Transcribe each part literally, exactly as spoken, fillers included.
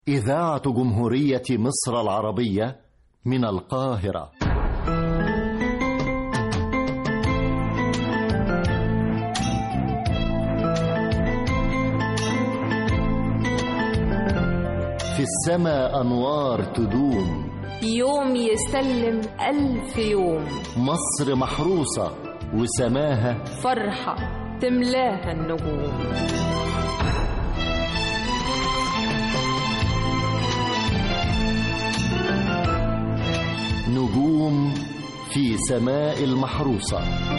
إذاعة جمهورية مصر العربية من القاهرة. في السماء أنوار تدوم، يوم يسلم ألف يوم. مصر محروسة وسماها فرحة تملاها النجوم. نجوم في سماء المحروسة.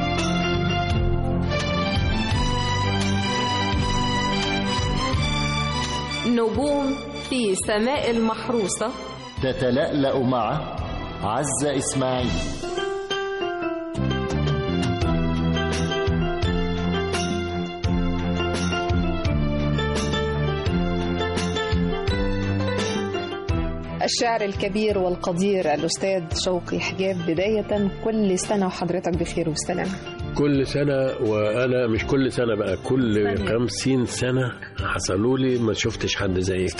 نجوم في سماء المحروسة تتلألأ مع عزة إسماعيل. الشاعر الكبير والقدير الأستاذ شوقي حجاب، بداية كل سنة وحضرتك بخير وسلامة. كل سنة وأنا مش كل سنة بقى، كل خمسين سنة حصلوا لي ما شفتش حد زيك.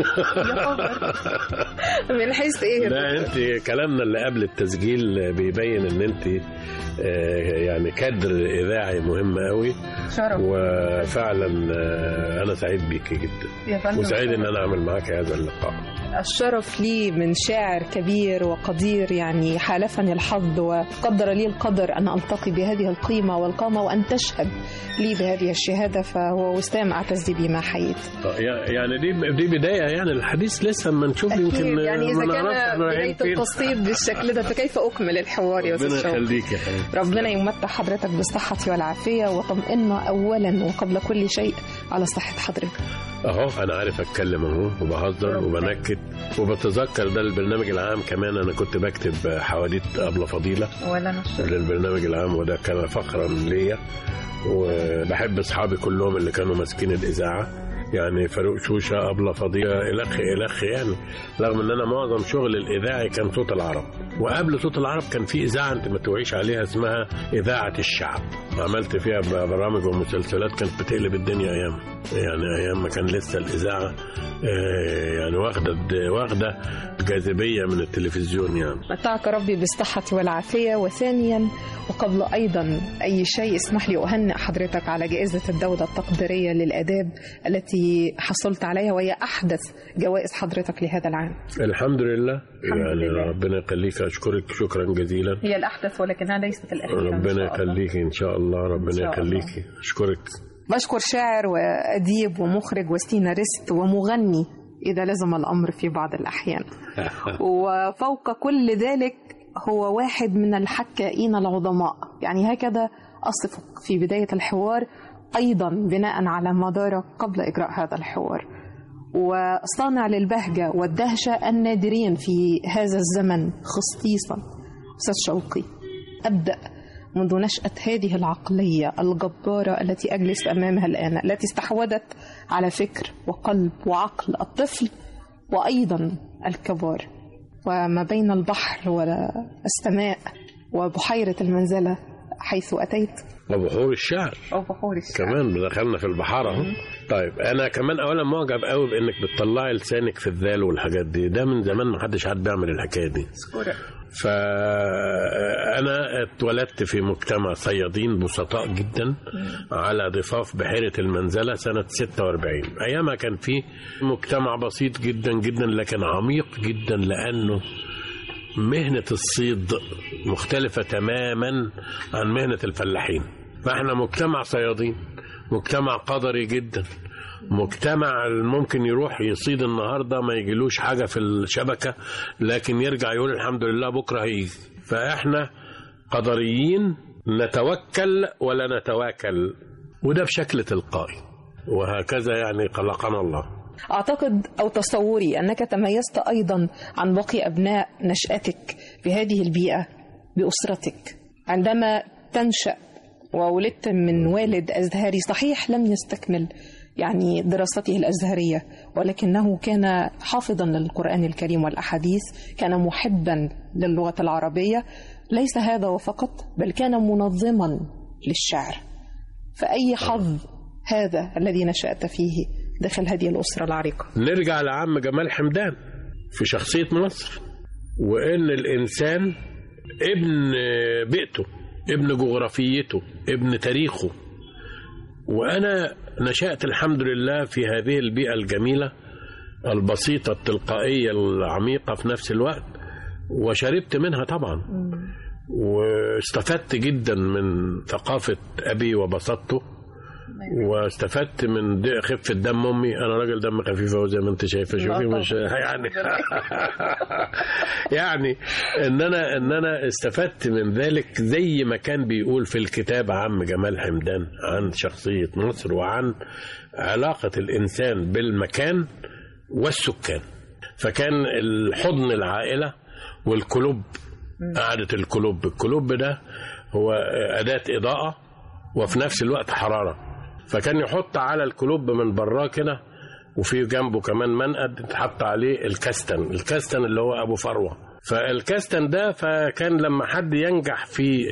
من حيث إيه؟ لا أنت كلامنا اللي قبل التسجيل بيبين إن أنت يعني كادر إذاعي مهم قوي. شرف. وفعلا أنا سعيد بيك جدا وسعيد إن أنا أعمل معاك هذا اللقاء. الشرف لي من شاعر كبير وقدير، يعني حالفني الحظ وقدر لي القدر أن ألتقي بهذه القيمة والقامة وأن تشهد لي بهذه الشهادة، فهو وسام أعتز بي ما حييت. يعني دي دي بداية، يعني الحديث لسه ما نشوف يمكن يعني إذا كان بداية القصيد بالشكل ده فكيف أكمل الحوار يا أستاذ شوقي؟ ربنا يخليك يا حبيبي. ربنا يمتع حضرتك بالصحة والعافية وطمئنا أولا وقبل كل شيء على صحة حضرتك. أهو أنا عارف أتكلم أهو وبهزر وبنكت وبتذكر ده البرنامج العام كمان. أنا كنت بكتب حواديت أبلة فضيلة ولا نشر للبرنامج العام، وده كان فخرا ليا، وبحب أصحابي كلهم اللي كانوا ماسكين الإذاعة، يعني فاروق شوشة، أبلة فضيلة، إلخ إلخ يعني. رغم إن أنا معظم شغل الإذاعي كان صوت العرب، وقبل صوت العرب كان في إذاعة أنت ما توعيش عليها اسمها إذاعة الشعب، عملت فيها برامج ومسلسلات كانت بتقلب الدنيا أيام، يعني أيام ما كان لسه الإذاعة يعني واخدة واخدة جاذبية من التلفزيون. يعني متعك ربي بالصحة والعافية. وثانيا وقبل أيضا أي شيء اسمح لي أهنئ حضرتك على جائزة الدولة التقديرية للآداب التي حصلت عليها، وهي أحدث جوائز حضرتك لهذا العام. الحمد لله. الحمد يعني لله. ربنا يخليك، أشكرك شكرا جزيلا. هي الأحدث ولكنها ليست الأخيرة. ربنا يخليك إن شاء الله. ربنا يخليك. أشكرك. بشكر شاعر وأديب ومخرج وسيناريست ومغني إذا لزم الأمر في بعض الأحيان. وفوق كل ذلك هو واحد من الحكائين العظماء، يعني هكذا أصفك في بداية الحوار، أيضا بناء على ما دار قبل إجراء هذا الحوار، وصانع للبهجة والدهشة النادرين في هذا الزمن خصيصا. أستاذ شوقي، أبدأ منذ نشأة هذه العقلية الجبارة التي أجلس أمامها الآن، التي استحوذت على فكر وقلب وعقل الطفل وأيضا الكبار، وما بين البحر والسماء وبحيرة المنزلة حيث أتيت، وبحور الشعر أو بحور الشعر كمان دخلنا في البحارة اهو. طيب أنا كمان أولا معجب قوي بإنك بتطلعي لسانك في الذال والحاجات دي، ده من زمان ما حدش حد بيعمل الحكاية دي. فأنا اتولدت في مجتمع صيادين بسطاء جدا على ضفاف بحيرة المنزلة سنة ستة وأربعين. أيامها كان في مجتمع بسيط جدا جدا لكن عميق جدا، لأنه مهنة الصيد مختلفة تماما عن مهنة الفلاحين. فاحنا مجتمع صيادين، مجتمع قدري جدا، مجتمع ممكن يروح يصيد النهاردة ما يجيلوش حاجة في الشبكة لكن يرجع يقول الحمد لله بكرة هيجي. فاحنا قدريين، نتوكل ولا نتواكل، وده بشكل تلقائي، وهكذا يعني خلقنا الله. أعتقد أو تصوري أنك تميزت أيضا عن باقي أبناء نشأتك في هذه البيئة بأسرتك. عندما تنشأ وولدت من والد أزهري، صحيح لم يستكمل يعني دراسته الأزهرية، ولكنه كان حافظا للقرآن الكريم والأحاديث، كان محبا للغة العربية، ليس هذا وفقط بل كان منظما للشعر. فأي حظ هذا الذي نشأت فيه داخل هذه الأسرة العريقة. نرجع لعم جمال حمدان في شخصية مصر، وإن الإنسان ابن بيئته، ابن جغرافيته، ابن تاريخه. وأنا نشأت الحمد لله في هذه البيئة الجميلة البسيطة التلقائية العميقة في نفس الوقت، وشربت منها طبعا، واستفدت جدا من ثقافة أبي وبساطته، واستفدت من خفة دم أمي. أنا راجل دم خفيفة زي ما أنت شايفة، شوفي مش يعني يعني إن أنا إن أنا استفدت من ذلك، زي ما كان بيقول في الكتاب عم جمال حمدان عن شخصية مصر وعن علاقة الإنسان بالمكان والسكان. فكان الحضن العائلة والكلوب، قعدة الكلوب. الكلوب ده هو أداة إضاءة وفي نفس الوقت حرارة، فكان يحط على الكلوب من براه كده، وفي جنبه كمان منقد تحط عليه الكستن. الكستن اللي هو أبو فروة. فالكستن ده فكان لما حد ينجح في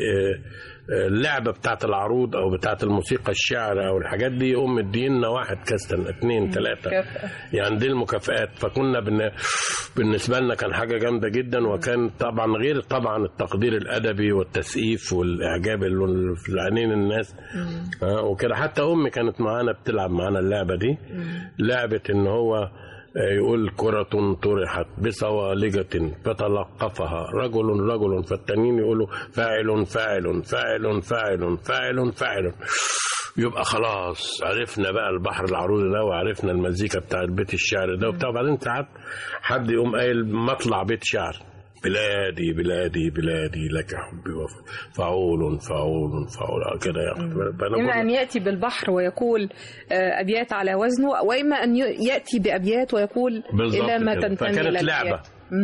اللعبة بتاعت العروض أو بتاعت الموسيقى الشعر أو الحاجات دي، يقوم مدينا واحد كاستن، اتنين تلاتة، يعني دي المكافآت. فكنا بن... بالنسبة لنا كان حاجة جامدة جدا. وكان طبعا غير طبعا التقدير الأدبي والتسقيف والإعجاب اللي في العينين الناس آه وكده. حتى أمي كانت معانا بتلعب معانا اللعبة دي، لعبة إن هو يقول كرة طرحت بصوالجة فتلقفها رجل رجل، فالتانيين يقولوا فاعل فاعل فاعل فاعل فاعل فاعل. يبقى خلاص عرفنا بقى البحر العروض ده، وعرفنا المزيكا بتاع بيت الشعر ده وبتاع. بعدين ساعات حد يقوم قايل مطلع بيت شعر، بلادي بلادي بلادي لك حبي فعول فعول فعول كده. إما أن يأتي بالبحر ويقول أبيات على وزنه، وإما أن يأتي بأبيات ويقول إلى ما تنتمي. فكانت لعبة.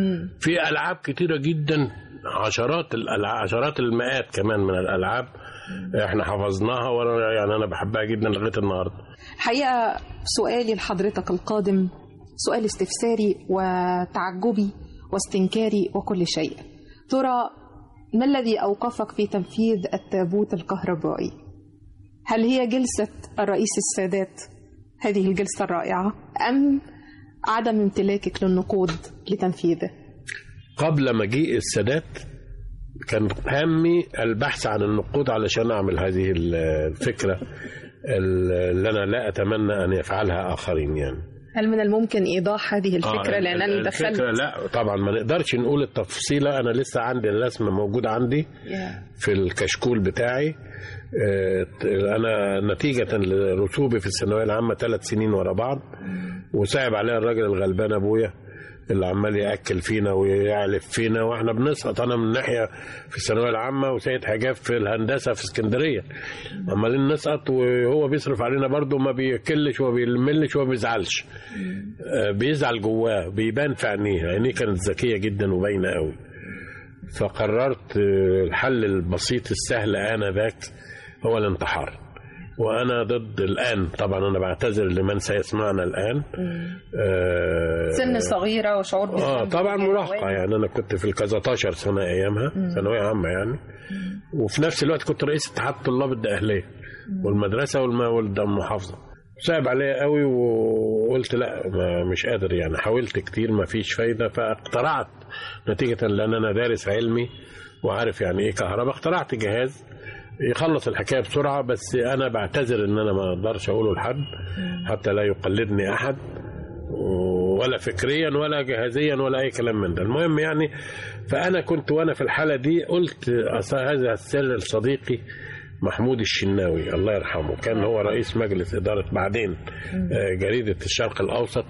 في ألعاب كتيرة جدا، عشرات الألعاب، عشرات المئات كمان من الألعاب احنا حفظناها، وانا يعني انا بحبها جدا لغايه النهارده. الحقيقه سؤالي لحضرتك القادم سؤال استفساري وتعجبي واستنكاري وكل شيء. ترى ما الذي أوقفك في تنفيذ التابوت الكهربائي؟ هل هي جلسة الرئيس السادات هذه الجلسة الرائعة، أم عدم امتلاكك للنقود لتنفيذه؟ قبل مجيء السادات كان همي البحث عن النقود علشان أعمل هذه الفكرة اللي أنا لا أتمنى أن يفعلها آخرين. يعني هل من الممكن إيضاح هذه الفكرة؟ آه لأن أنا دخلت الفكرة لا طبعا ما نقدرش نقول التفصيلة. أنا لسه عندي الرسمة موجودة عندي yeah. في الكشكول بتاعي. أنا نتيجة لرسوبي في الثانوية العامة ثلاث سنين ورا بعض، وصعب عليها الراجل الغلبان أبويا اللي عمال يأكل فينا ويعلف فينا واحنا بنسقط. انا من ناحيه في الثانويه العامه وسيد حجاب في الهندسه في اسكندريه، عمالين نسقط وهو بيصرف علينا برضه، ما بيكلش وبيملش وبيزعلش، بيزعل جواه، بيبان في عينيه. عينيه كانت ذكيه جدا وباينه قوي. فقررت الحل البسيط السهل آنذاك هو الانتحار. وأنا ضد الآن طبعا، أنا بعتذر لمن سيسمعنا الآن. آه سن صغيرة وشعور بالذنب. آه طبعا مراهقة، يعني أنا كنت في الكازاتاشر سنة أيامها، ثانوية عامة يعني. وفي نفس الوقت كنت رئيس اتحاد طلاب الدقهلية والمدرسة والمحافظة. صعب عليا قوي وقلت لا مش قادر، يعني حاولت كتير ما فيش فايدة. فاقترعت نتيجة لأن أنا دارس علمي وعارف يعني إيه كهرباء، اخترعت جهاز يخلص الحكاية بسرعة. بس أنا بعتذر إن أنا ما أقدرش أقوله لحد حتى لا يقلدني أحد، ولا فكريا ولا جهازيا ولا أي كلام من ده. المهم يعني، فأنا كنت وأنا في الحالة دي قلت هذا السر لصديقي محمود الشناوي الله يرحمه، كان هو رئيس مجلس إدارة بعدين جريدة الشرق الأوسط،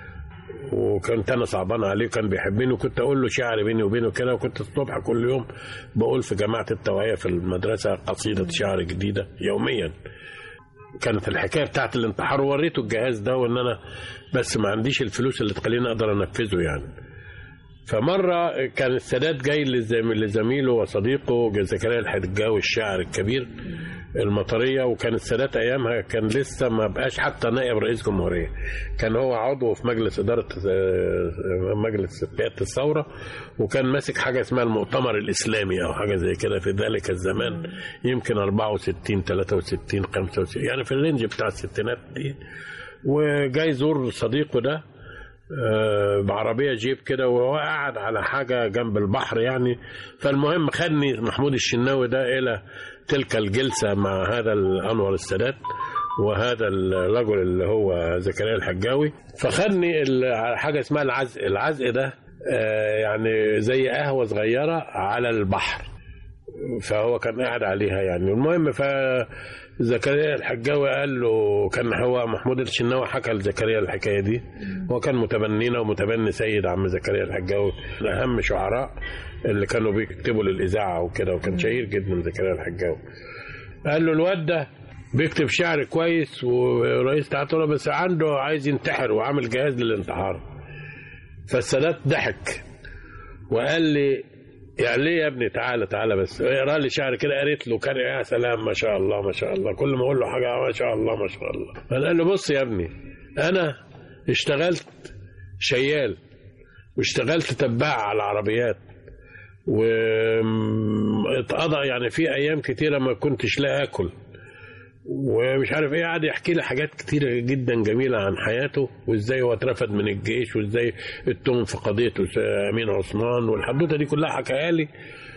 وكنت أنا صعبان عليه، كان بيحبني، وكنت أقول له شعر بيني وبينه كده. وكنت الصبح كل يوم بقول في جماعة التوعية في المدرسة قصيدة شعر جديدة يوميا. كانت الحكاية بتاعت الانتحار، ووريته الجهاز ده، وإن أنا بس ما عنديش الفلوس اللي تخليني أقدر أنفذه يعني. فمرة كان السادات جاي لزميله وصديقه زكريا الحدجاوي الشاعر الكبير المطرية، وكان السادات أيامها كان لسه ما بقاش حتى نائب رئيس جمهورية، كان هو عضو في مجلس إدارة مجلس قيادة الثورة، وكان ماسك حاجة اسمها المؤتمر الإسلامي أو حاجة زي كده في ذلك الزمان، يمكن أربعة وستين ثلاثة وستين خمسة وستين يعني في الرينج بتاع الستينات دي. وجاي يزور صديقه ده بعربيه جيب كده، وهو قاعد على حاجه جنب البحر يعني. فالمهم خدني محمود الشناوي ده الى تلك الجلسه مع هذا انور السادات وهذا الرجل اللي هو زكريا الحجاوي. فخدني على حاجه اسمها العزق. العزق ده يعني زي قهوه صغيره على البحر، فهو كان قاعد عليها يعني. المهم فزكريا الحجاوي قال له، كان هو محمود الشناوي حكى لزكريا الحكايه دي، هو كان متبنينا ومتبني سيد عم زكريا الحجاوي، اهم شعراء اللي كانوا بيكتبوا للاذاعه وكده، وكان شهير جدا زكريا الحجاوي. قال له الواد ده بيكتب شعر كويس ورئيس تعاطله، بس عنده عايز ينتحر وعامل جهاز للانتحار. فالسادات ضحك وقال لي يعني ليه يا ابني، تعالى تعالى بس اقرا لي شعر كده. قريت له، كان يا سلام ما شاء الله ما شاء الله، كل ما اقول له حاجه ما شاء الله ما شاء الله. فقال له بص يا ابني، انا اشتغلت شيال واشتغلت تباع على العربيات، واتقضى يعني في ايام كتيره ما كنتش لا اكل ومش عارف ايه. قعد يحكي لي حاجات كتيره جدا جميله عن حياته، وازاي هو اترفد من الجيش، وازاي اتهم في قضيه امين عثمان، والحدوته دي كلها حكاها لي.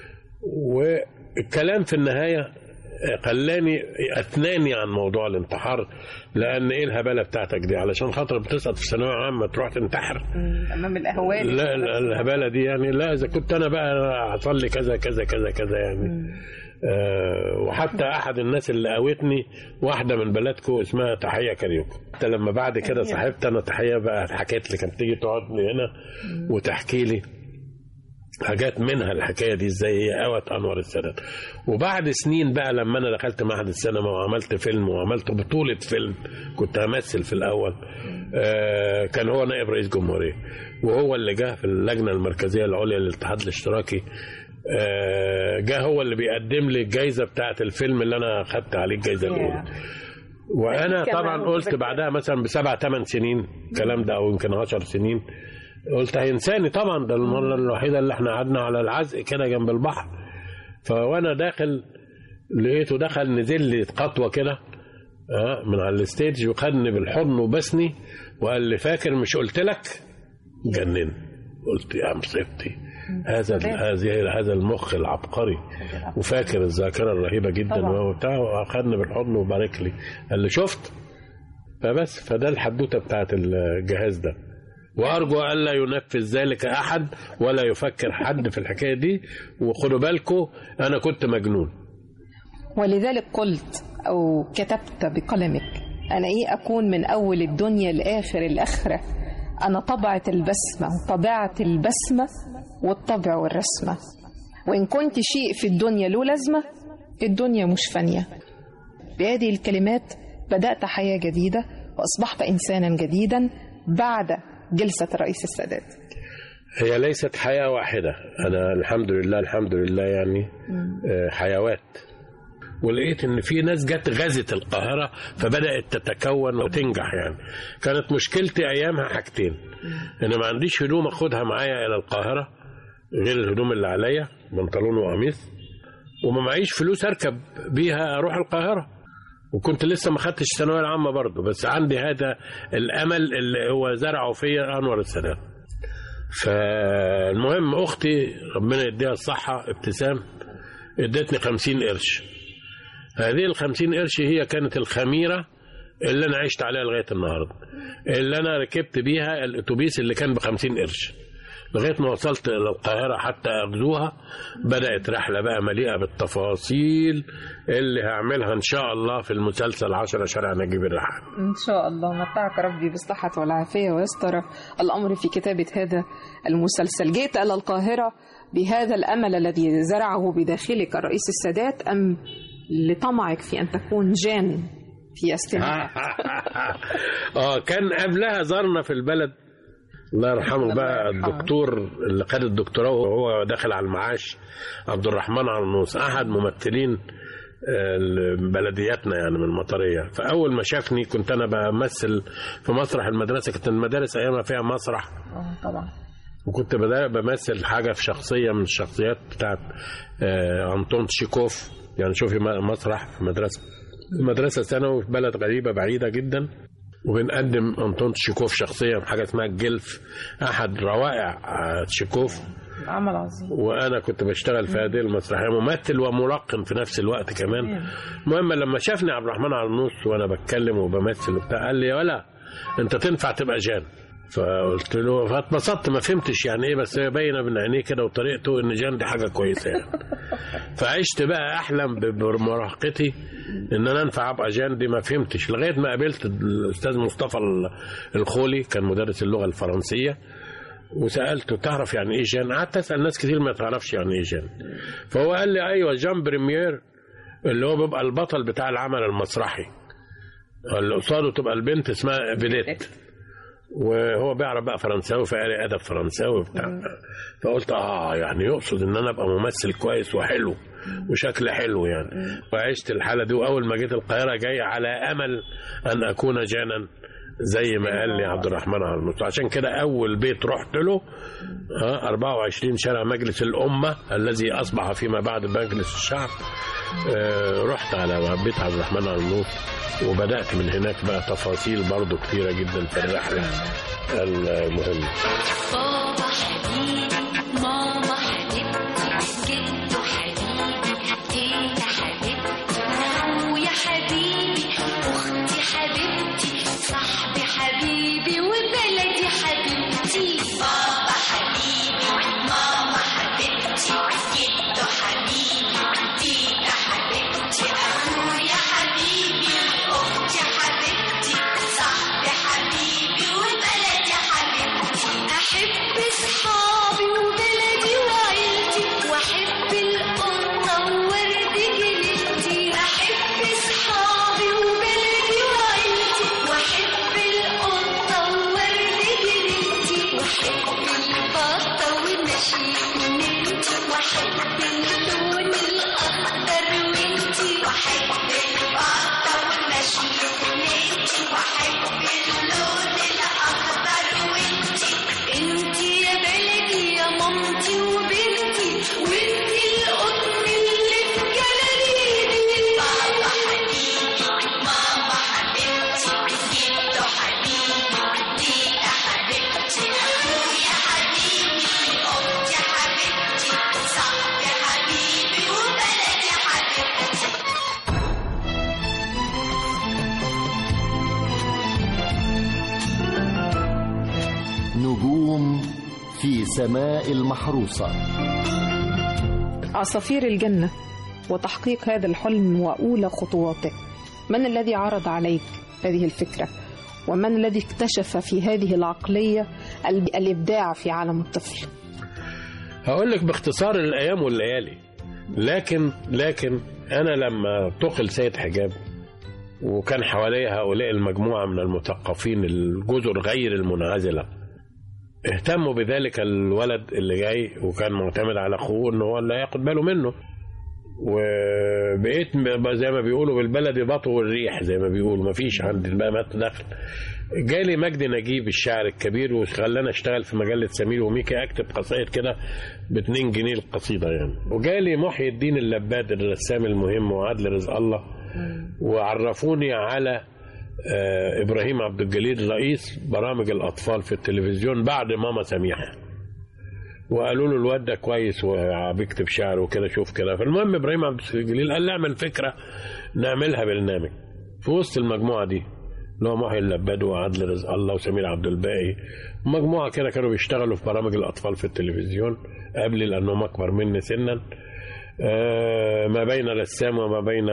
والكلام في النهايه خلاني اثناني عن موضوع الانتحار، لان ايه الهباله بتاعتك دي، علشان خاطر بتسقط في ثانويه عامه تروح تنتحر امام الاهوال. لا الهباله دي يعني، لا اذا كنت انا بقى حصل لي كذا كذا كذا كذا يعني. م. أه وحتى احد الناس اللي قاوتني واحده من بلدكم اسمها تحيه كاريوكو. حتى لما بعد كده صاحبت انا تحيه بقى، حكيت لي، كانت تيجي تقعد لي هنا وتحكي لي حاجات منها الحكايه دي ازاي هي قوت انور السادات. وبعد سنين بقى لما انا دخلت معهد السينما وعملت فيلم وعملت بطوله فيلم، كنت همثل في الاول، أه كان هو نائب رئيس جمهوريه، وهو اللي جه في اللجنه المركزيه العليا للاتحاد الاشتراكي، جاء هو اللي بيقدم لي الجائزه بتاعه الفيلم اللي انا خدت عليه الجائزه الاولى. وانا طبعا قلت بعدها مثلا بسبع ثمان سنين الكلام ده، او يمكن عشر سنين، قلت هينساني طبعا، ده المره الوحيده اللي احنا قعدنا على العزق كده جنب البحر. فوانا داخل لقيته دخل نزل لي خطوه كده من على الستيج، وخدني بالحضن وبسني وقال لي فاكر مش قلت لك؟ جنن. قلت يا مصيبتي، هذا هذه هذا المخ العبقري وفاكر الذاكره الرهيبه جدا وبتاع. واخدني بالحضن وبارك لي، قال لي شفت. فبس فده الحدوته بتاعت الجهاز ده، وارجو الا ينفذ ذلك احد ولا يفكر حد في الحكايه دي. وخدوا بالكم انا كنت مجنون، ولذلك قلت او كتبت بقلمك انا ايه اكون من اول الدنيا لاخر الاخره، أنا طبعت البسمة وطبعت البسمة والطبع والرسمة، وإن كنت شيء في الدنيا له لازمة الدنيا مش فانية. بهذه الكلمات بدأت حياة جديدة وأصبحت إنسانا جديدا بعد جلسة الرئيس السادات. هي ليست حياة واحدة، أنا الحمد لله الحمد لله يعني حيوات. ولقيت ان في ناس جت غزت القاهره فبدات تتكون وتنجح يعني. كانت مشكلتي ايامها حاجتين، انا ما عنديش هدوم اخدها معايا الى القاهره غير الهدوم اللي عليا، بنطلون وقميص، وما معيش فلوس اركب بيها اروح القاهره، وكنت لسه ما خدتش الثانويه العامه برضه، بس عندي هذا الامل اللي هو زرعه فيا انور السادات. فالمهم اختي ربنا يديها الصحه ابتسام ادتني خمسين قرش. هذه الخمسين قرش هي كانت الخميرة اللي أنا عشت عليها لغاية النهاردة، اللي أنا ركبت بيها الأتوبيس اللي كان بخمسين قرش لغاية ما وصلت إلى القاهرة حتى أغزوها. بدأت رحلة بقى مليئة بالتفاصيل اللي هعملها إن شاء الله في المسلسل عشرة شارع نجيب الريحاني. إن شاء الله متعك ربي بالصحة والعافية ويستر الأمر في كتابة هذا المسلسل. جئت إلى القاهرة بهذا الأمل الذي زرعه بداخلك الرئيس السادات، أم لطمعك في أن تكون جان في استماع؟ اه كان قبلها زارنا في البلد الله يرحمه بقى الدكتور اللي خد الدكتوراه وهو داخل على المعاش، عبد الرحمن عرنوس، احد ممثلين بلدياتنا يعني من المطريه. فاول ما شافني كنت انا بمثل في مسرح المدرسه، كانت المدارس ايامها فيها مسرح اه طبعا، وكنت بمثل حاجه في شخصيه من الشخصيات بتاعت انطون تشيكوف. يعني شوفي مسرح في مدرسه مدرسه ثانوي في بلد غريبه بعيده جدا. وبنقدم أنطون تشيكوف شخصيا حاجة اسمها الجلف، أحد روائع تشيكوف، عمل عظيم. وأنا كنت بشتغل في هذه المسرحية ممثل وملقن في نفس الوقت كمان. المهم لما شافني عبد الرحمن عرنوس وأنا بتكلم وبمثل وبتاع، قال لي يا ولا أنت تنفع تبقى جان. فقلت له، فاتبسطت، ما فهمتش يعني ايه، بس هي باينه من عينيه كده وطريقته ان جان دي حاجه كويسه يعني. فعشت بقى احلم بمراهقتي ان انا انفع ابقى جان، دي ما فهمتش لغايه ما قابلت الاستاذ مصطفى الخولي، كان مدرس اللغه الفرنسيه، وسالته تعرف يعني ايه جان؟ قعدت اسال ناس كتير ما تعرفش يعني ايه جان. فهو قال لي ايوه جان بريمير اللي هو بيبقى البطل بتاع العمل المسرحي، اللي قصاده تبقى البنت اسمها فيديت، وهو بيعرف بقى فرنساوي فقال ادب فرنساوي بتاع. فقلت اه يعني يقصد ان انا ابقى ممثل كويس وحلو وشكل حلو يعني. وعشت الحاله دي، واول ما جيت القاهره جاي على امل ان اكون جانا زي ما قال لي عبد الرحمن عرنوس. عشان كده اول بيت رحت له ها أربعة وعشرين شارع مجلس الامه الذي اصبح فيما بعد مجلس الشعب. آه رحت على بيت عبد الرحمن عرنوس، وبدأت من هناك بقى تفاصيل برضو كتيرة جدا في الرحلة المهمة. بابا حبيبي، ماما حبيبتي، جدو حبيبي، تيتا حبيبتي، أخويا حبيبي، أختي حبيبتي، صاحبي حبيبي، وبلدي حبيبتي. بابا حبيبي، ماما حبيبتي، جدو حبيبي، تيتا حبيبتي، أخويا حبيبي، أختي حبيبتي، صاحبي حبيبي، وبلدي حبيبتي. أحب صحابي وبلدي وعيلتي، وأحب القطة وورد جنينتي. أحب صحابي وبلدي وعيلتي، وأحب القطة وورد جنينتي، وأحب البطة ومشي جنينتي، وأحب اللون الأخضر وانتي، وأحب البطة ومشي جنينتي، وأحب اللون الأخضر وانتي. انتي يا بلدي يا مامتي وبنتي، وانتي القطن اللي في جلاليبي. بابا حبيبي، ماما حبيبتي، جدو حبيبي، تيتا حبيبتي، أخويا حبيبي، أختي حبيبتي، صاحبي حبيبي، وبلدي حبيبتي. نجوم في سماء المحروسة. عصافير الجنة وتحقيق هذا الحلم وأولى خطواته. من الذي عرض عليك هذه الفكرة؟ ومن الذي اكتشف في هذه العقلية الإبداع في عالم الطفل؟ هقول لك باختصار الأيام والليالي. لكن لكن أنا لما تقل سيد حجاب وكان حواليه هؤلاء المجموعة من المثقفين الجزر غير المنعزلة، اهتموا بذلك الولد اللي جاي وكان معتمد على أخوه إنه هو اللي هياخد باله منه. وبقيت زي ما بيقولوا بالبلدي بطو الريح، زي ما بيقولوا ما فيش عندي بقى ما دخل. جالي مجدي نجيب الشاعر الكبير وخلاني اشتغل في مجله سمير وميكي، اكتب قصائد كده باتنين جنيه القصيده يعني. وجالي محي الدين اللباد الرسام المهم وعدل رزق الله، وعرفوني على ابراهيم عبد الجليل رئيس برامج الاطفال في التلفزيون بعد ماما سميحه، وقالوا له الواد ده كويس وبيكتب شعر وكده، شوف كده. فالمهم ابراهيم عبد الجليل قال نعمل فكره نعملها برنامج في وسط المجموعه دي اللي هو محي اللباد وعدل رزق الله وسمير عبد الباقي، مجموعه كده كانوا بيشتغلوا في برامج الاطفال في التلفزيون قبل لانهم اكبر مني سنا، ما بين رسام وما بين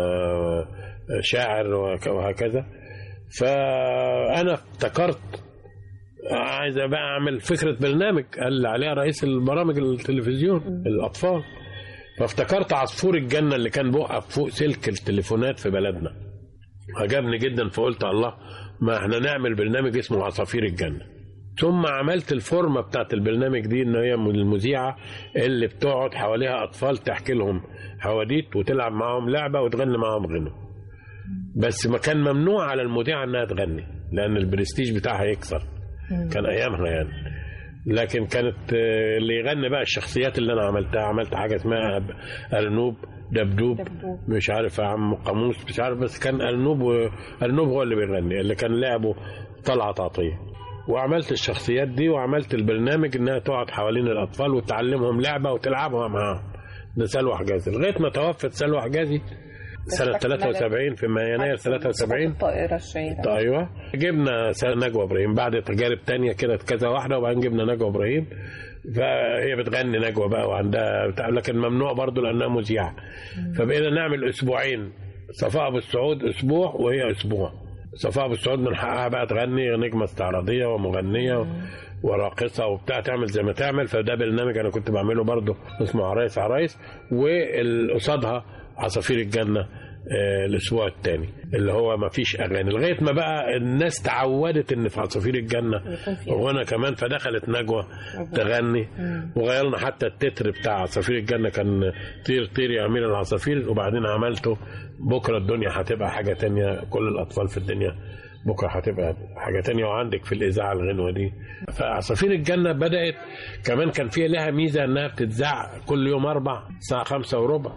شاعر وهكذا. فانا افتكرت عايز بقى اعمل فكره برنامج قال عليها رئيس البرامج التلفزيون الاطفال. فافتكرت عصفور الجنه اللي كان بيقف فوق سلك التليفونات في بلدنا، عجبني جدا. فقلت الله، ما احنا نعمل برنامج اسمه عصافير الجنه. ثم عملت الفورمه بتاعت البرنامج دي ان هي المذيعه اللي بتقعد حواليها اطفال تحكي لهم حواديت وتلعب معاهم لعبه وتغني معاهم غنى، بس ما كان ممنوع على المذيعه انها تغني لان البرستيج بتاعها يكسر، كان ايامها يعني. لكن كانت اللي يغني بقى الشخصيات اللي انا عملتها، عملت حاجه اسمها ارنوب، دبدوب، مش عارف عم قاموس، مش عارف، بس كان ارنوب، وارنوب هو اللي بيغني، اللي كان لعبه طلعت عطيه. وعملت الشخصيات دي وعملت البرنامج انها تقعد حوالين الاطفال وتعلمهم لعبه وتلعبها معاهم. ده سلوى حجازي لغايه ما توفت سلوى حجازي سنة ثلاثة وسبعين في يناير ثلاثة وسبعين. الطائرة الشهيرة. ايوه، جبنا نجوى ابراهيم بعد تجارب تانية كده كذا واحدة، وبعدين جبنا نجوى ابراهيم، فهي بتغني نجوى بقى وعندها بتاع، لكن ممنوع برضو لانها مذيعة. فبقينا نعمل اسبوعين، صفاء ابو السعود اسبوع وهي اسبوع. صفاء ابو السعود من حقها بقى تغني نجمة استعراضية ومغنية وراقصة وبتاع، تعمل زي ما تعمل. فده برنامج انا كنت بعمله برضو اسمه عرايس عرايس، وقصادها عصافير الجنة آه الاسبوع الثاني اللي هو ما فيش اغاني، لغايه ما بقى الناس تعودت ان في عصافير الجنه وانا كمان، فدخلت نجوى تغني، وغيرنا حتى التتر بتاع عصافير الجنه كان طير طير يا امير العصافير، وبعدين عملته بكره الدنيا هتبقى حاجه تانية، كل الاطفال في الدنيا بكره هتبقى حاجه تانية، وعندك في الاذاعه الغنوه دي. فعصافير الجنه بدات كمان كان فيها لها ميزه انها بتتذاع كل يوم اربع الساعه خمسة وربع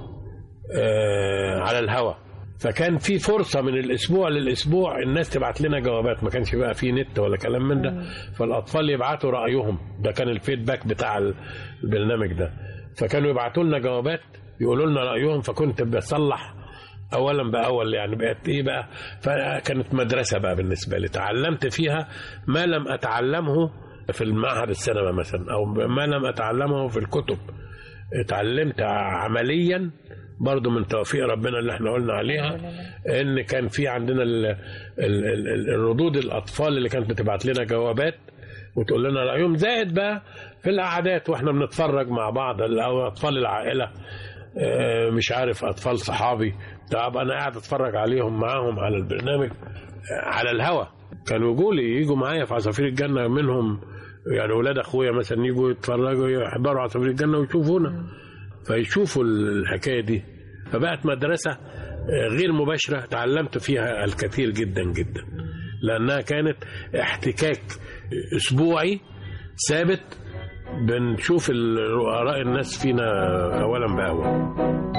آه على الهواء، فكان في فرصه من الاسبوع للاسبوع الناس تبعت لنا جوابات، ما كانش بقى في نت ولا كلام من ده، فالاطفال يبعتوا رايهم، ده كان الفيدباك بتاع البرنامج ده، فكانوا يبعتوا لنا جوابات يقولوا لنا رايهم، فكنت بصلح اولا باول، يعني بقت ايه بقى، فكانت مدرسه بقى بالنسبه لي، تعلمت فيها ما لم اتعلمه في المعهد السينما مثلا، او ما لم اتعلمه في الكتب، اتعلمت عمليا برضو من توفيق ربنا اللي احنا قلنا عليها، ان كان في عندنا ال ال ال الردود الاطفال اللي كانت بتبعت لنا جوابات وتقول لنا رايهم، زائد بقى في القعدات واحنا بنتفرج مع بعض، او اطفال العائله، مش عارف اطفال صحابي، طب انا قاعد اتفرج عليهم معاهم على البرنامج على الهوا، كانوا يقولوا لي يجوا معايا في عصافير الجنه، منهم يعني ولاد اخويا مثلا يجوا يتفرجوا يحضروا عصافير الجنه ويشوفونا، فيشوفوا الحكايه دي، فبقت مدرسه غير مباشره تعلمت فيها الكثير جدا جدا، لانها كانت احتكاك اسبوعي ثابت، بنشوف اراء الناس فينا اولا باول.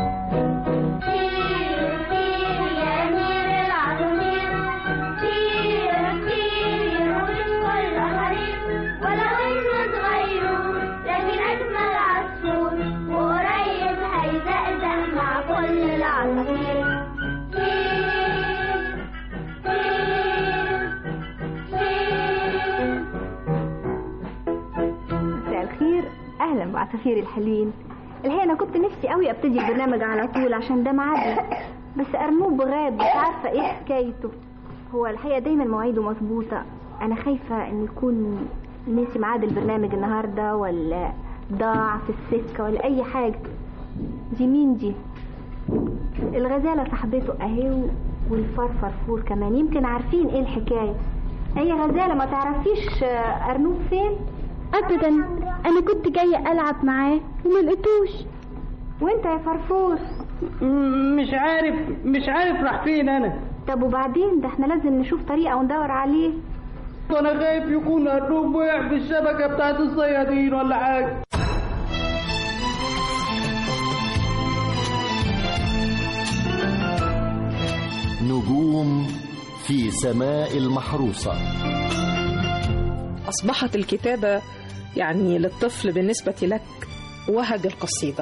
اهلا بعصافير الحلوين. الحقيقه انا كنت نفسي قوي ابتدي البرنامج على طول عشان ده ميعادي، بس ارنوب غاب مش عارفه ايه حكايته. هو الحقيقه دايما مواعيده مظبوطه، انا خايفه ان يكون نسي ميعاد البرنامج النهارده، ولا ضاع في السكه، ولا اي حاجه. دي مين دي؟ الغزاله صاحبته اهي، والفرفرفور كمان، يمكن عارفين ايه الحكايه. اي غزاله ما تعرفيش ارنوب فين؟ ابدا، انا كنت جايه العب معاه وما لقيتوش. وانت يا فرفوس؟ مش عارف مش عارف راح فين انا. طب وبعدين؟ ده احنا لازم نشوف طريقه وندور عليه. انا خايف يكون ارنوب وقع في الشبكه بتاعت الصيادين ولا حاجه. نجوم في سماء المحروسة. أصبحت الكتابة يعني للطفل بالنسبة لك وهج القصيدة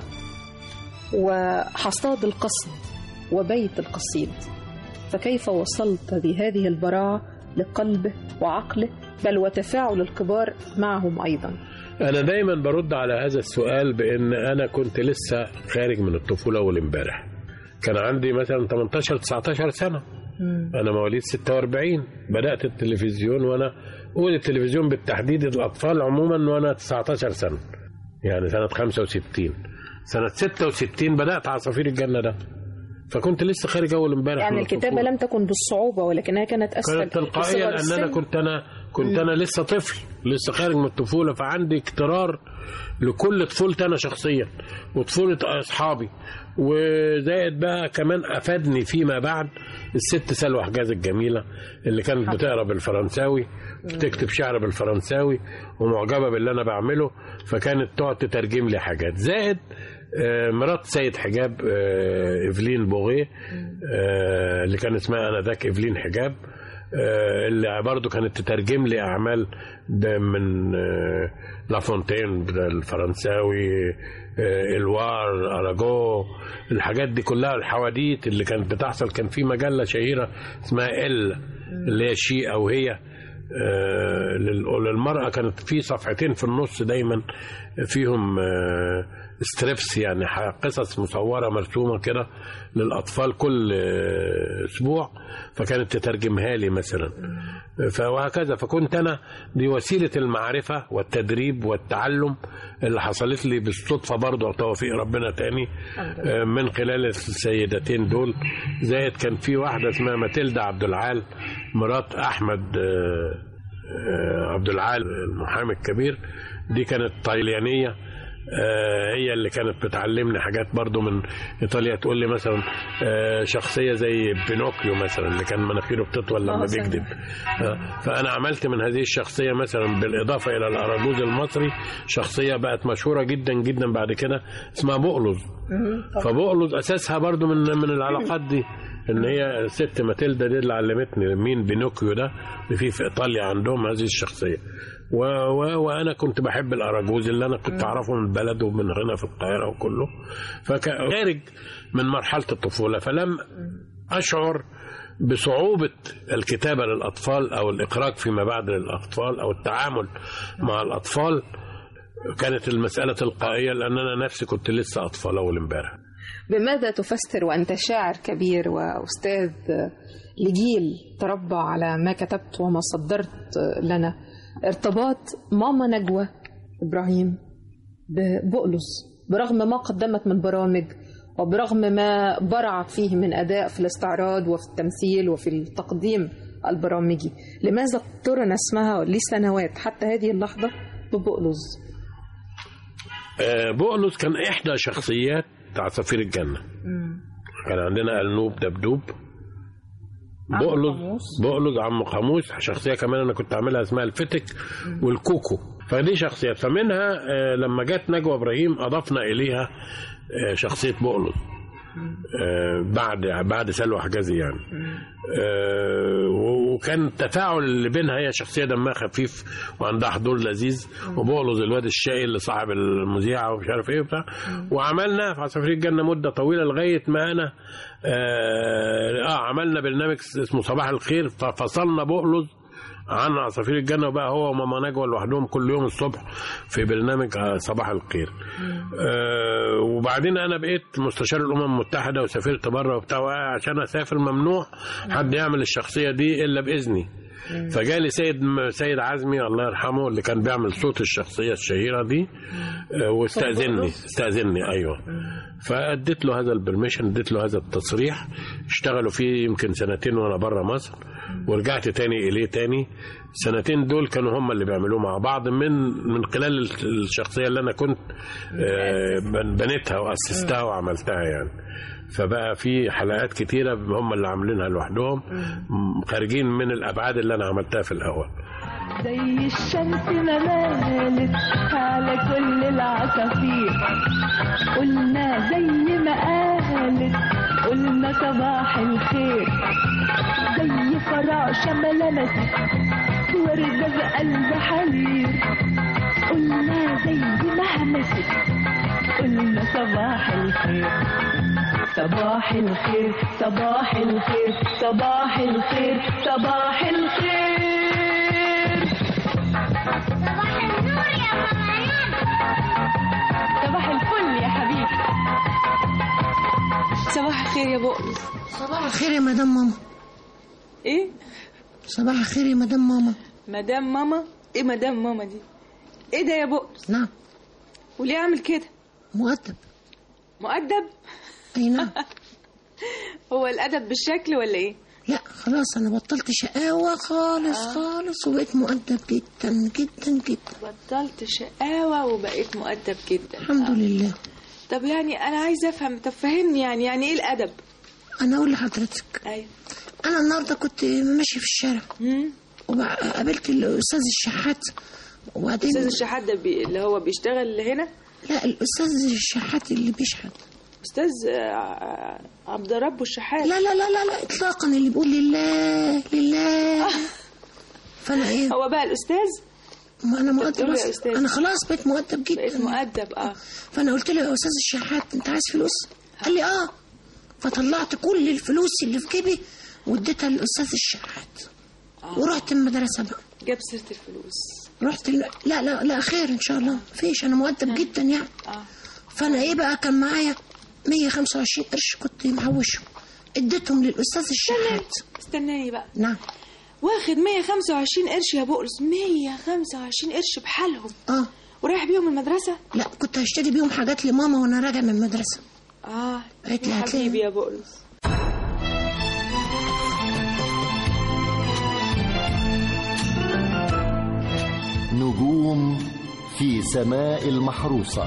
وحصاد القصد وبيت القصيد، فكيف وصلت بهذه البراعة لقلبه وعقله، بل وتفاعل الكبار معهم أيضا؟ أنا دايما برد على هذا السؤال بأن أنا كنت لسه خارج من الطفولة والامبارح، كان عندي مثلا ثمانية عشر تسعة عشر سنة. أنا مواليد ستة وأربعين، بدأت التلفزيون وأنا أقول التلفزيون بالتحديد الأطفال عموما وأنا تسعة عشر سنة، يعني سنة خمسة وستين. سنة ستة وستين بدأت عصافير الجنة ده، فكنت لسه خارج أول امبارح. يعني الكتابة لم تكن بالصعوبة ولكنها كانت أسهل، كانت تلقائية، لأن أنا كنت أنا كنت أنا لسه طفل، لسه خارج من الطفولة، فعندي اكترار لكل طفولتي أنا شخصيا وطفولة أصحابي. وزائد بقى كمان أفادني فيما بعد الست سلوى حجاز الجميلة اللي كانت بتقرأ بالفرنساوي، بتكتب شعر بالفرنساوي ومعجبة باللي أنا بعمله، فكانت تقعد تترجم لي حاجات. زائد مرات سيد حجاب إيفلين بوغيه اللي كان اسمها أنا ذاك إيفلين حجاب، اللي برضو كانت تترجم لي أعمال من لافونتين الفرنساوي، الوار، أراجو، الحاجات دي كلها، الحواديت اللي كانت بتحصل. كان في مجلة شهيرة اسمها ال اللي هي شي أو هي للمرأة، كانت في صفحتين في النص دايما فيهم ستريبس، يعني قصص مصورة مرسومة كده للأطفال كل أسبوع، فكانت تترجمها لي مثلا. فوهكذا، فكنت أنا دي وسيلة المعرفة والتدريب والتعلم اللي حصلت لي بالصدفة برضه وتوفيق ربنا تاني من خلال السيدتين دول. زائد كان في واحدة اسمها ماتيلدا عبد العال مرات أحمد عبد العال المحامي الكبير، دي كانت طليانية، هي اللي كانت بتعلمني حاجات برضو من إيطاليا. تقول لي مثلا شخصية زي بينوكيو مثلا اللي كان مناخيره بتطول لما بيكذب، فأنا عملت من هذه الشخصية مثلا بالإضافة إلى الأراجوز المصري شخصية بقت مشهورة جدا جدا بعد كده اسمها بقلظ. فبقلظ أساسها برضو من من العلاقات دي، ان هي ست ماتيلدا دي اللي علمتني مين بينوكيو ده اللي فيه في ايطاليا عندهم هذه الشخصيه. و... و... وانا كنت بحب الاراجوز اللي انا كنت اعرفه من البلد ومن هنا في القاهره وكله، فخارج من مرحله الطفوله فلم اشعر بصعوبه الكتابه للاطفال او الاخراج فيما بعد للاطفال او التعامل مع الاطفال. كانت المساله تلقائيه لان انا نفسي كنت لسه اطفال اول امبارح. بماذا تفسر وأنت شاعر كبير وأستاذ لجيل تربى على ما كتبت وما صدرت لنا ارتباط ماما نجوى إبراهيم ببقلظ، برغم ما قدمت من برامج وبرغم ما برعت فيه من أداء في الاستعراض وفي التمثيل وفي التقديم البرامجي؟ لماذا اقترن اسمها لسنوات حتى هذه اللحظة ببقلظ؟ بقلظ كان إحدى شخصيات عصافير الجنة. مم. كان عندنا أرنوب دبدوب، بقلظ بقلظ عم قاموس، شخصية كمان أنا كنت عاملها اسمها الفتك مم. والكوكو. فدي شخصيات، فمنها لما جت نجوى إبراهيم أضفنا إليها شخصية بقلظ بعد بعد سلوى حجازي يعني. آه وكان التفاعل اللي بينها، هي شخصيه دمها خفيف وعندها حضور لذيذ، وبقلظ الواد الشقي اللي صاحب المذيعه ومش عارف ايه وبتاع. وعملنا في عصافير الجنه مده طويله لغايه ما انا اه, آه عملنا برنامج اسمه صباح الخير، ففصلنا بقلظ عن عصافير الجنة، وبقى هو وماما نجوى لوحدهم كل يوم الصبح في برنامج صباح الخير. أه وبعدين أنا بقيت مستشار الأمم المتحدة وسافرت بره وبتاع، عشان أسافر ممنوع حد يعمل الشخصية دي إلا بإذني. فجالي سيد سيد عزمي الله يرحمه اللي كان بيعمل صوت الشخصية الشهيرة دي، أه واستأذني استأذني أيوة. فأديت له هذا البرميشن، اديت له هذا التصريح، اشتغلوا فيه يمكن سنتين وأنا بره مصر، ورجعت تاني إليه تاني. السنتين دول كانوا هم اللي بيعملوه مع بعض من من خلال الشخصية اللي أنا كنت بنيتها وأسستها وعملتها يعني. فبقى في حلقات كتيرة هم اللي عاملينها لوحدهم، خارجين من الأبعاد اللي أنا عملتها في الأول. زي الشمس ما مالت على كل العصافير، قلنا زي ما قالت قلنا صباح الخير. زي فراشة ما لمست وردة بقلب حلير، قلنا زي ما همست قلنا صباح الخير. صباح الخير صباح الخير صباح الخير صباح الخير. صباح النور يا ماما. صباح الفل يا حبيبي. صباح الخير يا بقلظ. صباح الخير يا مدام ماما. ايه؟ صباح الخير يا مدام ماما. مدام ماما؟ ايه مدام ماما دي؟ ايه ده يا بقلظ؟ نعم. وليه عامل كده؟ مؤدب. مؤدب؟ اي نعم. هو الادب بالشكل ولا ايه؟ لا خلاص انا بطلت شقاوة خالص آه. خالص وبقيت مؤدب جدا جدا جدا. بطلت شقاوة وبقيت مؤدب جدا الحمد آه. لله. طب يعني انا عايزه افهم، طب فهمني يعني يعني ايه الادب؟ انا اقول لحضرتك. ايوه. انا النهارده كنت ماشي في الشارع امم وقابلت الاستاذ الشحات وبعدين الاستاذ الشحات ده بي... اللي هو بيشتغل هنا؟ لا الاستاذ الشحات اللي بيشحت. استاذ عبد رب الشحات؟ لا لا لا لا لا اطلاقا، اللي بيقول لله لله. فانا ايه؟ هو بقى الاستاذ؟ ما انا مؤدب، انا خلاص بقيت مؤدب جدا. بقيت مؤدب اه. فانا قلت له يا استاذ الشحات انت عايز فلوس؟ قال لي اه. فطلعت كل الفلوس اللي في جيبي واديتها للاستاذ الشحات آه. ورحت المدرسه بقى. جاب سيره الفلوس؟ رحت ال... لا لا لا خير ان شاء الله مفيش، انا مؤدب آه. جدا يعني اه. فانا ايه بقى كان معايا مية وخمسة وعشرين قرش كنت محوشهم، اديتهم للاستاذ الشحات. استناني بقى. نعم. واخد مية وخمسة وعشرين قرش يا بؤرس؟ مية وخمسة وعشرين قرش بحالهم؟ اه. ورايح بيهم المدرسه؟ لا كنت هشتري بيهم حاجات لماما وانا راجع من المدرسه. اه قالت لي حبيبي يا بؤرس. نجوم في سماء المحروسة.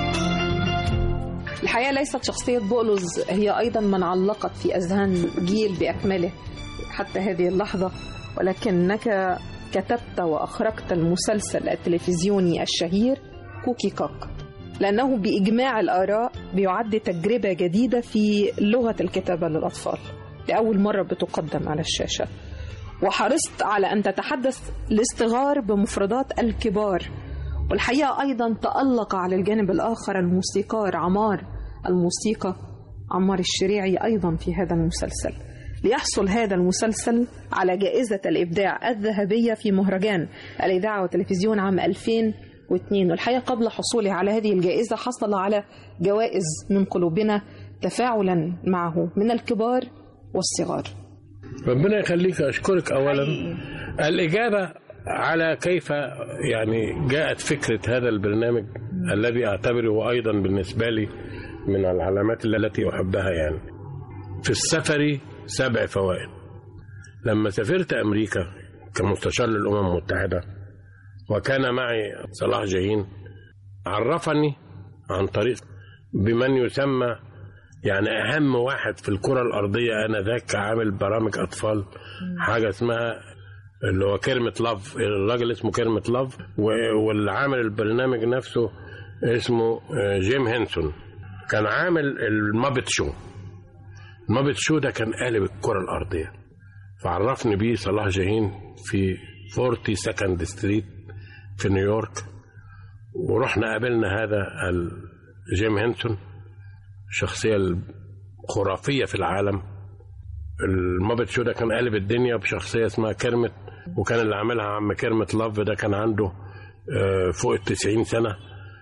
الحقيقة ليست شخصية بولس هي أيضا من علقت في أذهان جيل بأكمله حتى هذه اللحظة، ولكنك كتبت وأخرجت المسلسل التلفزيوني الشهير كوكي كاك، لأنه بإجماع الآراء بيعد تجربة جديدة في لغة الكتابة للأطفال، لأول مرة بتقدم على الشاشة، وحرصت على أن تتحدث الاصطغار بمفردات الكبار. والحقيقة أيضا تألق على الجانب الآخر الموسيقار عمار الموسيقى عمار الشريعي أيضا في هذا المسلسل، ليحصل هذا المسلسل على جائزة الإبداع الذهبية في مهرجان الإذاعة والتلفزيون عام ألفين واثنين. والحقيقة قبل حصوله على هذه الجائزة حصل على جوائز من قلوبنا تفاعلا معه من الكبار والصغار. ربنا يخليك، أشكرك أولا. الإجابة على كيف يعني جاءت فكرة هذا البرنامج الذي أعتبره أيضا بالنسبة لي من العلامات التي أحبها، يعني في السفر سبع فوائد. لما سافرت أمريكا كمستشار للأمم المتحدة وكان معي صلاح جاهين، عرفني عن طريق بمن يسمى يعني أهم واحد في الكرة الأرضية آنذاك عامل برامج أطفال، حاجة اسمها اللي هو كيرمت لاف. الراجل اسمه كيرمت لاف، والعامل البرنامج نفسه اسمه جيم هنسون. كان عامل المابت شو. المابت شو ده كان قالب الكرة الأرضية، فعرفني بيه صلاح جاهين في أربعين سكند ستريت في نيويورك، ورحنا قابلنا هذا جيم هنسون، الشخصية الخرافية في العالم. المابت شو ده كان قالب الدنيا بشخصية اسمها كيرمت، وكان اللي عاملها عم كيرمت لاف ده كان عنده فوق التسعين سنة،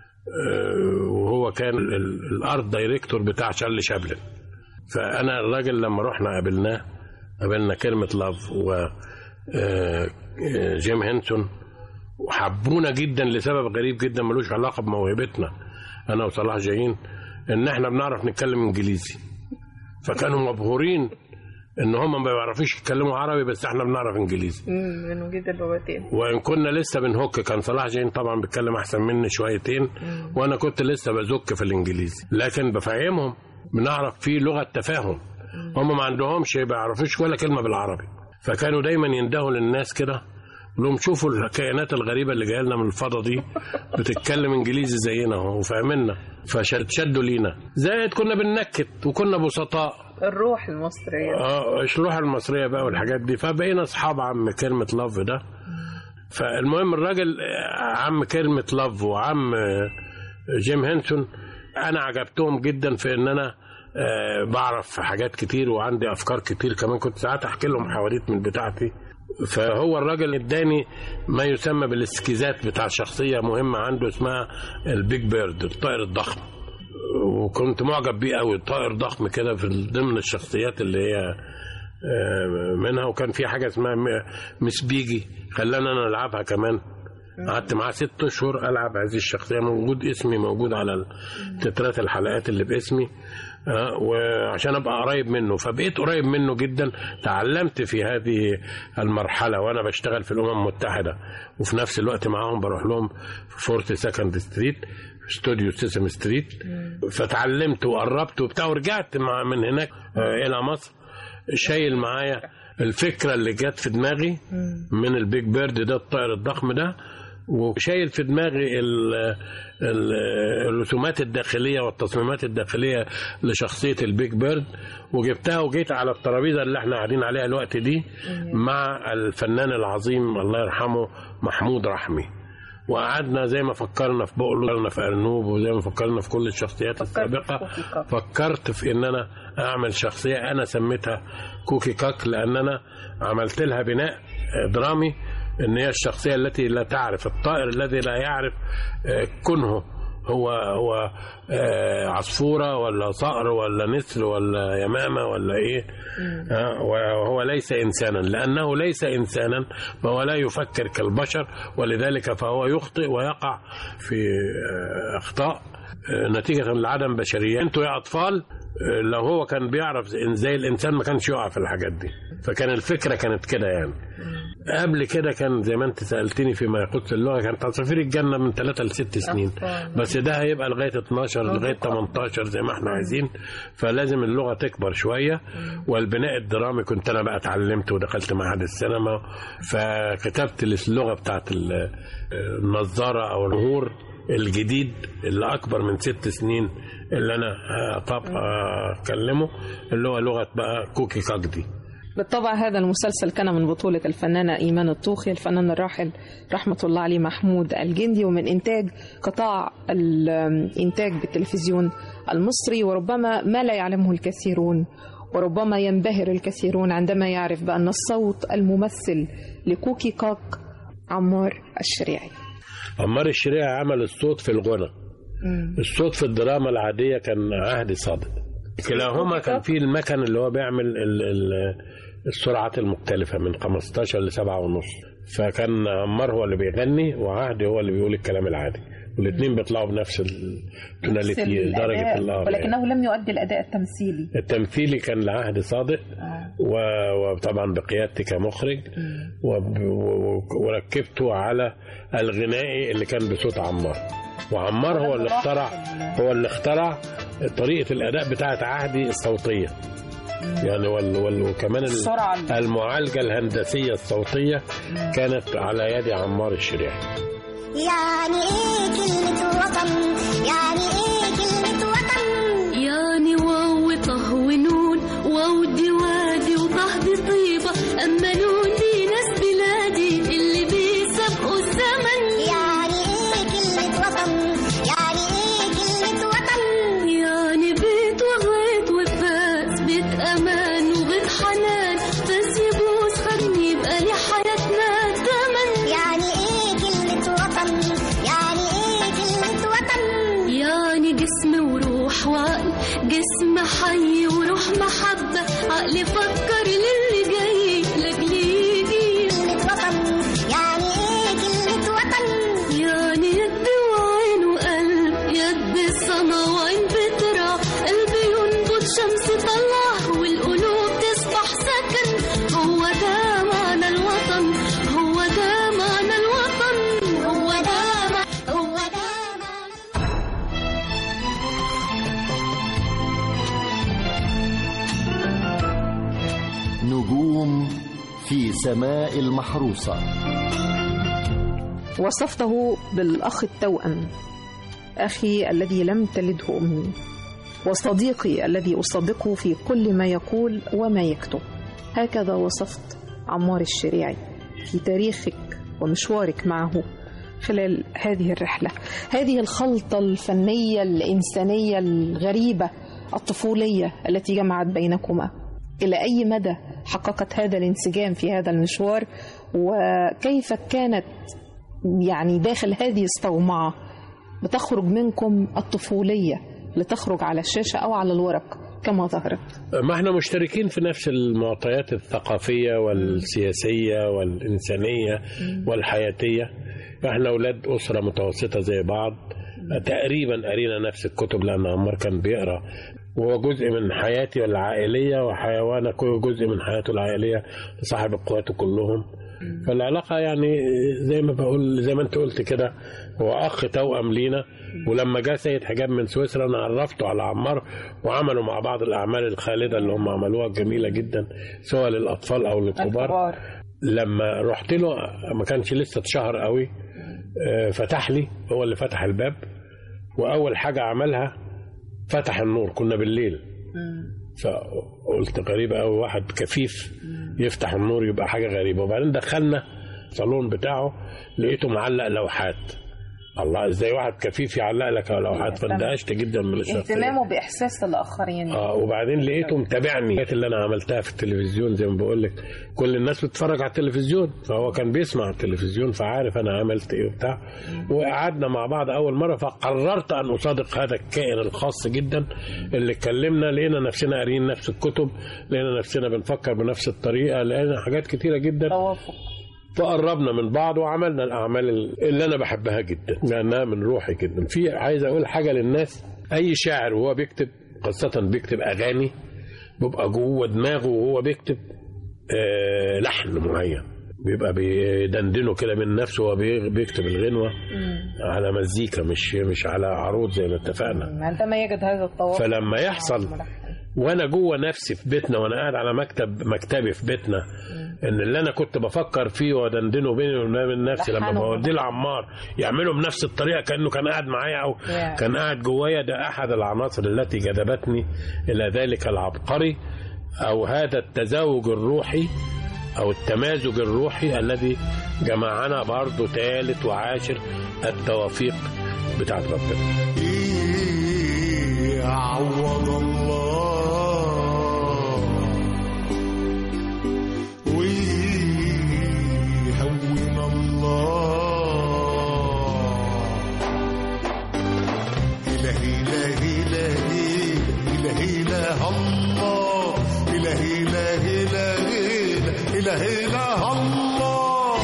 وهو كان الارت دايركتور بتاع شارلي شابلن. فأنا الراجل لما رحنا قابلناه قابلنا كيرمت لاف وجيم هنسون، وحبونا جدا لسبب غريب جدا ملوش علاقة بموهبتنا أنا وصلاح جاهين، إن إحنا بنعرف نتكلم إنجليزي. فكانوا مبهورين ان هم ما بيعرفوش يتكلموا عربي بس احنا بنعرف انجليزي. امم من وجد اللغتين. وان كنا لسه بنهك، كان صلاح جاهين طبعا بيتكلم احسن مني شويتين، مم. وانا كنت لسه بزك في الانجليزي، لكن بفهمهم، بنعرف فيه لغه تفاهم. مم. هم ما عندهمش ما بيعرفوش ولا كلمه بالعربي، فكانوا دايما يندهوا للناس كده لهم شوفوا الكائنات الغريبه اللي جايه لنا من الفضاء دي بتتكلم انجليزي زينا اهو وفاهمنا، فشدوا لينا. زائد كنا بننكت وكنا بسطاء، الروح المصريه اه الروح المصريه بقى والحاجات دي، فبقينا اصحاب عم كيرمت لاف ده. فالمهم الراجل عم كيرمت لاف وعم جيم هنسون انا عجبتهم جدا في ان انا آه بعرف حاجات كتير وعندي افكار كتير كمان، كنت ساعات احكي لهم حواديت من بتاعتي. فهو الراجل اداني ما يسمى بالاسكيزات بتاع شخصيه مهمه عنده اسمها البيج بيرد، الطائر الضخم، وكنت معجب بيه قوي. طائر ضخم كده في ضمن الشخصيات اللي هي منها، وكان في حاجه اسمها مس بيجي خلانا انا العبها كمان، قعدت معاه ست اشهر العب هذه الشخصيه، موجود اسمي موجود على تترات الحلقات اللي باسمي، أه وعشان ابقى قريب منه، فبقيت قريب منه جدا. تعلمت في هذه المرحله وانا بشتغل في الامم المتحده، وفي نفس الوقت معاهم بروح لهم في فورتي سكند ستريت استوديو سيسم ستريت، فتعلمت وقربت وبتاع، ورجعت مع من هناك أه الى مصر شايل معايا الفكره اللي جت في دماغي من البيج بيرد ده، الطائر الضخم ده، وشايل في دماغي الرسومات الداخلية والتصميمات الداخلية لشخصية البيج بيرد، وجبتها وجيت على الترابيزة اللي احنا قاعدين عليها الوقت دي مع الفنان العظيم الله يرحمه محمود رحمي، وقعدنا زي ما فكرنا في بقلو، فكرنا في أرنوب، وزي ما فكرنا في كل الشخصيات السابقة. فكرت في ان انا اعمل شخصية انا سميتها كوكي كاك، لان انا عملت لها بناء درامي، ان هي الشخصيه التي لا تعرف، الطائر الذي لا يعرف كنه هو هو عصفوره ولا صقر ولا نسر ولا يمامه ولا ايه، وهو ليس انسانا، لانه ليس انسانا فهو لا يفكر كالبشر، ولذلك فهو يخطئ ويقع في اخطاء نتيجه لعدم بشريه. انتوا يا اطفال لو هو كان بيعرف زي الانسان ما كانش يقع في الحاجات دي. فكان الفكره كانت كده يعني. قبل كده كان زي ما انت سالتني فيما يخص اللغه، كانت عصافير الجنه من ثلاثة لست سنين، بس ده هيبقى لغايه اتناشر لغايه تمنتاشر زي ما احنا عايزين، فلازم اللغه تكبر شويه. والبناء الدرامي كنت انا بقى اتعلمت ودخلت معهد السينما، فكتبت اللغه بتاعت النظاره او النهور الجديد اللي اكبر من ست سنين اللي انا طب اكلمه، اللي هو لغه بقى كوكي كاك دي. بالطبع هذا المسلسل كان من بطولة الفنانة إيمان الطوخي، الفنان الراحل رحمة الله عليه محمود الجندي، ومن إنتاج قطاع الإنتاج بالتلفزيون المصري. وربما ما لا يعلمه الكثيرون، وربما ينبهر الكثيرون عندما يعرف بأن الصوت الممثل لكوكي كاك عمار الشريعي. عمار الشريعي عمل الصوت في الغنى، الصوت في الدراما العادية كان عهدي صادق. كلاهما كان فيه المكن اللي هو بيعمل ال ال السرعات المختلفة من خمستاشر لسبعة ونص، فكان عمار هو اللي بيغني وعهدي هو اللي بيقول الكلام العادي، والاثنين بيطلعوا بنفس التوناليتي درجة الله، ولكنه لم يؤدي الأداء التمثيلي. التمثيلي كان لعهد صادق، آه. وطبعا بقيادتي كمخرج، وركبته على الغنائي اللي كان بصوت عمار. وعمار هو اللي اخترع هو اللي اخترع طريقة الأداء بتاعت عهدي الصوتية يعني، وال وال وكمان المعالجة الهندسية الصوتية كانت على يد عمار الشريعي. يعني ايه كلمة وطن؟ يعني ايه كلمة وطن؟ يعني واو طه ونون، واو دي وادي وطه دي طيبة، أما نون دي ناس بلادي اللي بيسبقوا الزمن. يعني ايه كلمة وطن؟ يعني ايه كلمة وطن؟ يعني بيت وغيط وفاس، بيت أمان وغيط حنان، بس يبوس خدني يبقى لي حياتنا تمن. يعني ايه كلمة وطن؟ يعني ايه كلمة وطن؟ يعني جسم وروح وعقل، جسم حي وروح محبة، عقلي فكر للي جاي لاجل يجي. كلمة وطن يعني ايه كلمة وطن؟ يعني يد وعين وقلب، يد السما وعين بترى، قلبي ينبض شمس طلع والقلوب تصبح سكن. هو ده معنى الوطن، هو ده معنى الوطن، هو ده معنى هو ده نجوم في سماء المحروسة. وصفته بالأخ التوأم، أخي الذي لم تلده أمي، وصديقي الذي أصدقه في كل ما يقول وما يكتب. هكذا وصفت عمار الشريعي في تاريخك ومشوارك معه خلال هذه الرحلة، هذه الخلطة الفنية الإنسانية الغريبة الطفولية التي جمعت بينكما. إلى أي مدى حققت هذا الانسجام في هذا المشوار، وكيف كانت يعني داخل هذه الصومعة بتخرج منكم الطفولية لتخرج على الشاشة أو على الورق كما ظهرت؟ ما احنا مشتركين في نفس المعطيات الثقافية والسياسية والإنسانية والحياتية. احنا اولاد اسره متوسطه زي بعض، تقريبا قرينا نفس الكتب، لان عمار كان بيقرا وهو جزء من حياتي العائليه، وحيوانا جزء من حياته العائليه لصاحب اخواته كلهم. فالعلاقه يعني زي ما بقول، زي ما انت قلت كده، هو اخ توأم لينا. ولما جاء سيد حجاب من سويسرا انا عرفته على عمار، وعملوا مع بعض الاعمال الخالده اللي هم عملوها جميله جدا سواء للاطفال او للكبار. لما رحت له ما كانش لسه اتشهر قوي، فتح لي، هو اللي فتح الباب، واول حاجه عملها فتح النور. كنا بالليل، فقلت غريبه قوي، واحد كفيف يفتح النور، يبقى حاجه غريبه. وبعدين دخلنا الصالون بتاعه، لقيته معلق لوحات. الله، ازاي واحد كفيف يعلق لك لوحات؟ فاندهشت جدا من الشخصيه، اهتمامه باحساس الاخرين. اه وبعدين لقيته متابعني اللي انا عملتها في التلفزيون. زي ما بقول لك، كل الناس بتتفرج على التلفزيون، فهو كان بيسمع التلفزيون، فعارف انا عملت ايه وبتاع. وقعدنا مع بعض اول مره، فقررت ان اصادق هذا الكائن الخاص جدا اللي اتكلمنا. لقينا نفسنا قاريين نفس الكتب، لقينا نفسنا بنفكر بنفس الطريقه، لقينا حاجات كتيره جدا توافق. فقربنا من بعض وعملنا الأعمال اللي أنا بحبها جدا، لأنها من روحي جدا. في عايز أقول حاجة للناس، أي شاعر وهو بيكتب، خاصة بيكتب أغاني، بيبقى جوه دماغه وهو بيكتب آه لحن معين، بيبقى بيدندنه كده من نفسه وهو بيكتب الغنوة على مزيكا، مش مش على عروض زي ما اتفقنا. عندما يجد هذا التوافق، فلما يحصل وانا جوه نفسي في بيتنا، وانا قاعد على مكتب مكتبي في بيتنا، ان اللي انا كنت بفكر فيه ودندنه بيني وبين نفسي، لما بوديه لعمار يعمله بنفس الطريقه كانه كان قاعد معايا او yeah. كان قاعد جوايا. ده احد العناصر التي جذبتني الى ذلك العبقري، او هذا التزاوج الروحي او التمازج الروحي الذي جمعنا برضه ثالث وعاشر التوافيق بتاعت ربنا. عوض الله ويهون الله. إله إله إله إله إله الله، إله إله إله إله إله الله.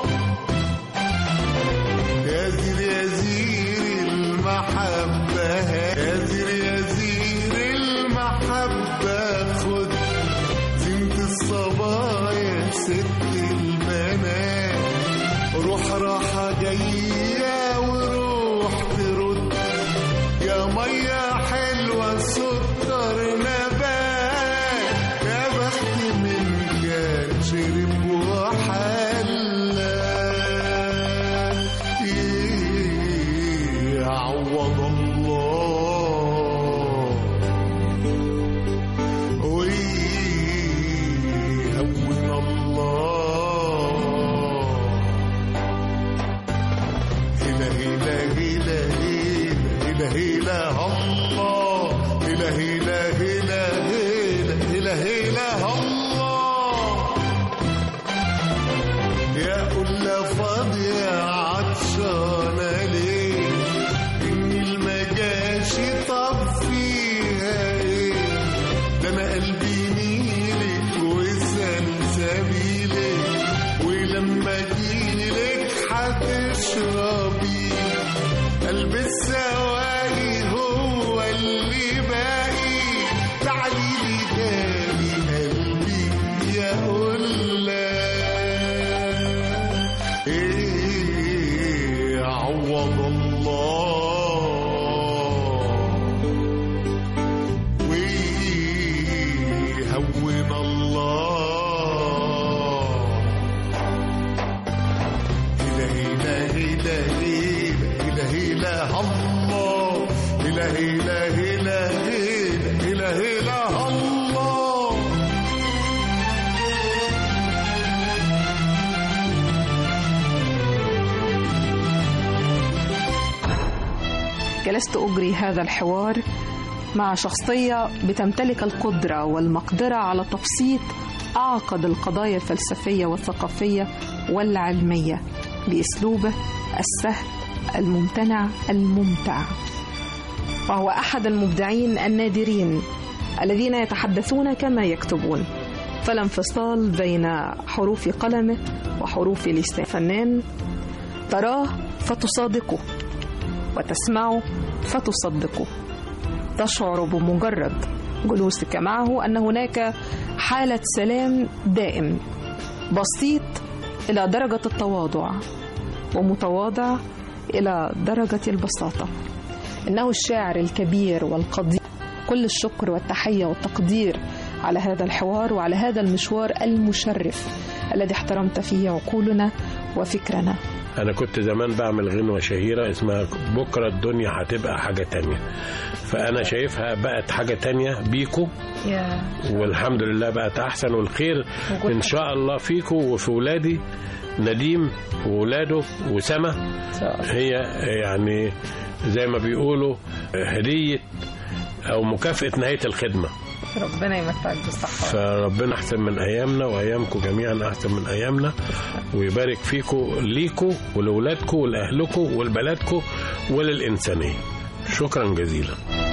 يا زير يا زير المحبة، يا زير يا زير المحبة، خد زينة الصبايا ست البنات، روح راحة جاية وروح ترد، يا مية حلوة سكر نبات، يا بخت من كان شرب وحلى. عوض الله ويهون الله. إله إله إله إله إله الله، إله إله إله إله إله الله. يا قلة فاضية عطشانة ليه؟ إني المجاشي طب فيها إيه؟ ده أنا قلبي ميلك وسلسبيلك، ولما أجيلك هتشربي قلب السواقي هو اللي باقي. تعالي لي تاني قلبي يا قلة. إيه عوض الله ويهون الله. إله إله إله إله إله الله، إله إله إله إله إله الله. جلست أجري هذا الحوار مع شخصية بتمتلك القدرة والمقدرة على تبسيط أعقد القضايا الفلسفية والثقافية والعلمية بأسلوبه السهل الممتنع الممتع. وهو أحد المبدعين النادرين الذين يتحدثون كما يكتبون، فلا انفصال بين حروف قلمه وحروف لسان. فنان تراه فتصادقه، وتسمعه فتصدقه. تشعر بمجرد جلوسك معه أن هناك حالة سلام دائم، بسيط إلى درجة التواضع ومتواضع إلى درجة البساطة. إنه الشاعر الكبير والقدير. كل الشكر والتحية والتقدير على هذا الحوار وعلى هذا المشوار المشرف الذي احترمت فيه عقولنا وفكرنا. أنا كنت زمان بعمل غنوة شهيرة اسمها بكرة الدنيا هتبقى حاجة تانية، فأنا شايفها بقت حاجة تانية بيكو yeah. والحمد لله بقت أحسن، والخير إن شاء الله فيكو وفي ولادي نديم وولاده وسما. هي يعني زي ما بيقولوا هدية أو مكافأة نهاية الخدمة. ربنا يمتعك بالصحة. فربنا أحسن من أيامنا وأيامكم جميعا أحسن من أيامنا، ويبارك فيكم ليكم ولولادكم ولأهلكم ولبلدكم وللإنسانية. شكرا جزيلا.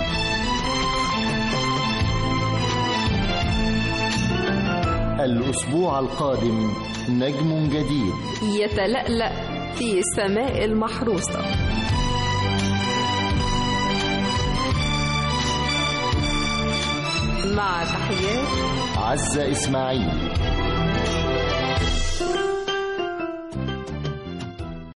الأسبوع القادم نجم جديد يتلألأ في السماء المحروسة. مع تحيات عزة إسماعيل.